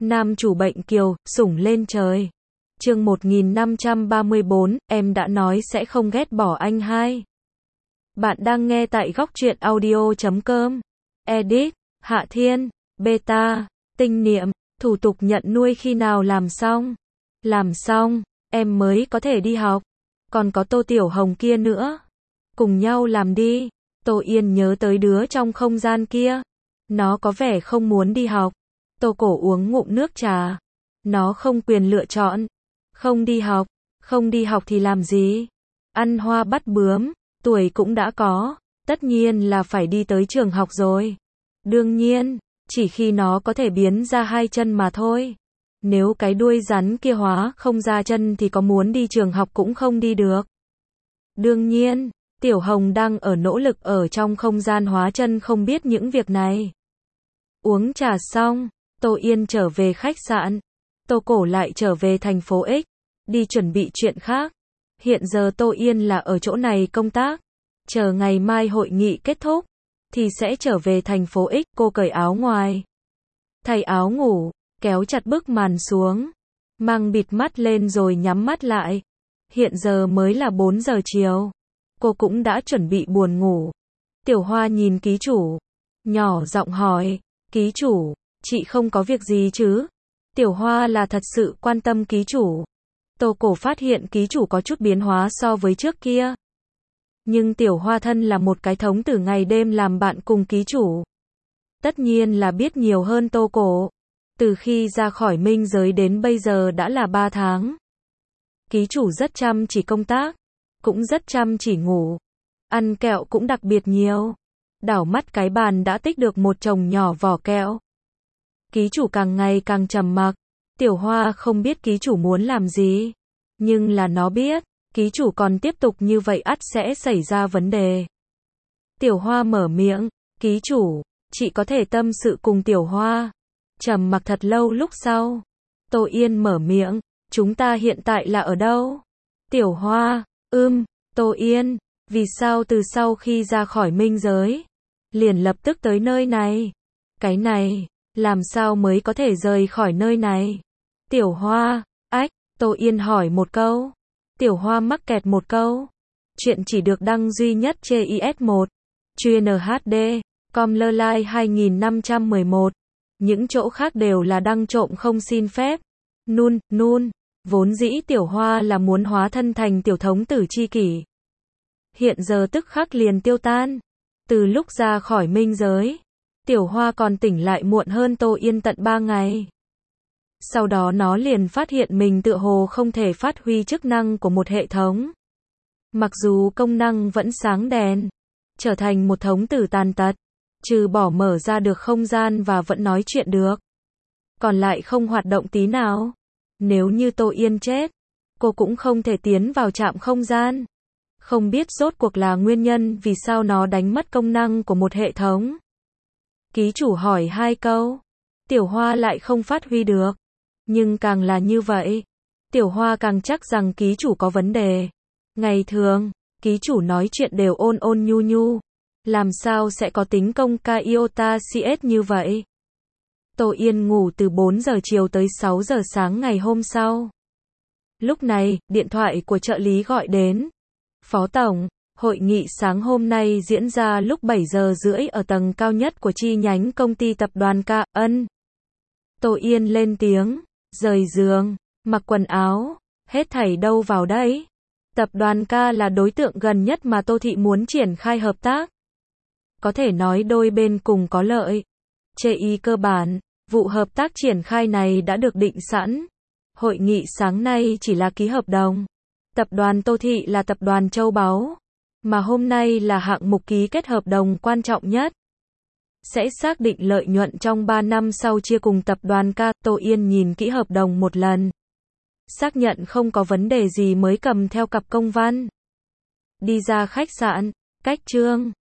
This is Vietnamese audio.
Nam chủ bệnh kiều, sủng lên trời. Chương 1534, em đã nói sẽ không ghét bỏ anh hai. Bạn đang nghe tại góc truyện audio.com. Edit, Hạ Thiên, Beta, Tinh Niệm, thủ tục nhận nuôi khi nào làm xong? Làm xong, em mới có thể đi học. Còn có Tô Tiểu Hồng kia nữa. Cùng nhau làm đi. Tô Yên nhớ tới đứa trong không gian kia. Nó có vẻ không muốn đi học. Tô Cổ uống ngụm nước trà. Nó không quyền lựa chọn. Không đi học thì làm gì? Ăn hoa bắt bướm, tuổi cũng đã có. Tất nhiên là phải đi tới trường học rồi. Đương nhiên, chỉ khi nó có thể biến ra hai chân mà thôi. Nếu cái đuôi rắn kia hóa không ra chân thì có muốn đi trường học cũng không đi được. Đương nhiên, Tiểu Hồng đang ở nỗ lực ở trong không gian hóa chân không biết những việc này. Uống trà xong, Tô Yên trở về khách sạn. Tô Cổ lại trở về thành phố X, đi chuẩn bị chuyện khác. Hiện giờ Tô Yên là ở chỗ này công tác. Chờ ngày mai hội nghị kết thúc, thì sẽ trở về thành phố X. Cô cởi áo ngoài, thay áo ngủ, kéo chặt bức màn xuống, mang bịt mắt lên rồi nhắm mắt lại. Hiện giờ mới là 4 giờ chiều. Cô cũng đã chuẩn bị buồn ngủ. Tiểu Hoa nhìn ký chủ, nhỏ giọng hỏi, ký chủ, chị không có việc gì chứ? Tiểu Hoa là thật sự quan tâm ký chủ. Tô Cổ phát hiện ký chủ có chút biến hóa so với trước kia. Nhưng Tiểu Hoa thân là một cái thống tử ngày đêm làm bạn cùng ký chủ. Tất nhiên là biết nhiều hơn Tô Cổ. Từ khi ra khỏi minh giới đến bây giờ đã là 3 tháng. Ký chủ rất chăm chỉ công tác, cũng rất chăm chỉ ngủ. Ăn kẹo cũng đặc biệt nhiều. Đảo mắt cái bàn đã tích được một chồng nhỏ vỏ kẹo. Ký chủ càng ngày càng trầm mặc. Tiểu Hoa không biết ký chủ muốn làm gì. Nhưng là nó biết, ký chủ còn tiếp tục như vậy ắt sẽ xảy ra vấn đề. Tiểu Hoa mở miệng, ký chủ, chị có thể tâm sự cùng Tiểu Hoa. Trầm mặc thật lâu lúc sau. Tô Yên mở miệng, chúng ta hiện tại là ở đâu? Tiểu Hoa, Tô Yên, vì sao từ sau khi ra khỏi minh giới, liền lập tức tới nơi này? Cái này, làm sao mới có thể rời khỏi nơi này? Tiểu Hoa, Tô Yên hỏi một câu. Tiểu Hoa mắc kẹt một câu. Chuyện chỉ được đăng duy nhất trên IS1, chuyên HD, com.ly 2511. Những chỗ khác đều là đăng trộm không xin phép. Nun, vốn dĩ Tiểu Hoa là muốn hóa thân thành tiểu thống tử chi kỷ. Hiện giờ tức khắc liền tiêu tan. Từ lúc ra khỏi minh giới, Tiểu Hoa còn tỉnh lại muộn hơn Tô Yên tận 3 ngày. Sau đó nó liền phát hiện mình tựa hồ không thể phát huy chức năng của một hệ thống. Mặc dù công năng vẫn sáng đèn, trở thành một thống tử tàn tật, trừ bỏ mở ra được không gian và vẫn nói chuyện được. Còn lại không hoạt động tí nào. Nếu như Tô Yên chết, cô cũng không thể tiến vào trạm không gian. Không biết rốt cuộc là nguyên nhân vì sao nó đánh mất công năng của một hệ thống. Ký chủ hỏi 2 câu, Tiểu Hoa lại không phát huy được. Nhưng càng là như vậy, Tiểu Hoa càng chắc rằng ký chủ có vấn đề. Ngày thường, ký chủ nói chuyện đều ôn ôn nhu nhu. Làm sao sẽ có tính công ca iota CS như vậy? Tô Yên ngủ từ 4 giờ chiều tới 6 giờ sáng ngày hôm sau. Lúc này, điện thoại của trợ lý gọi đến. Phó Tổng, hội nghị sáng hôm nay diễn ra lúc 7 giờ rưỡi ở tầng cao nhất của chi nhánh công ty tập đoàn K. Tô Yên lên tiếng, rời giường, mặc quần áo, hết thảy đâu vào đấy. Tập đoàn K là đối tượng gần nhất mà Tô Thị muốn triển khai hợp tác. Có thể nói đôi bên cùng có lợi. Chê cơ bản, vụ hợp tác triển khai này đã được định sẵn. Hội nghị sáng nay chỉ là ký hợp đồng. Tập đoàn Tô Thị là tập đoàn châu báu, mà hôm nay là hạng mục ký kết hợp đồng quan trọng nhất. Sẽ xác định lợi nhuận trong 3 năm sau chia cùng tập đoàn K. Tô Yên nhìn kỹ hợp đồng một lần. Xác nhận không có vấn đề gì mới cầm theo cặp công văn. Đi ra khách sạn, cách Trương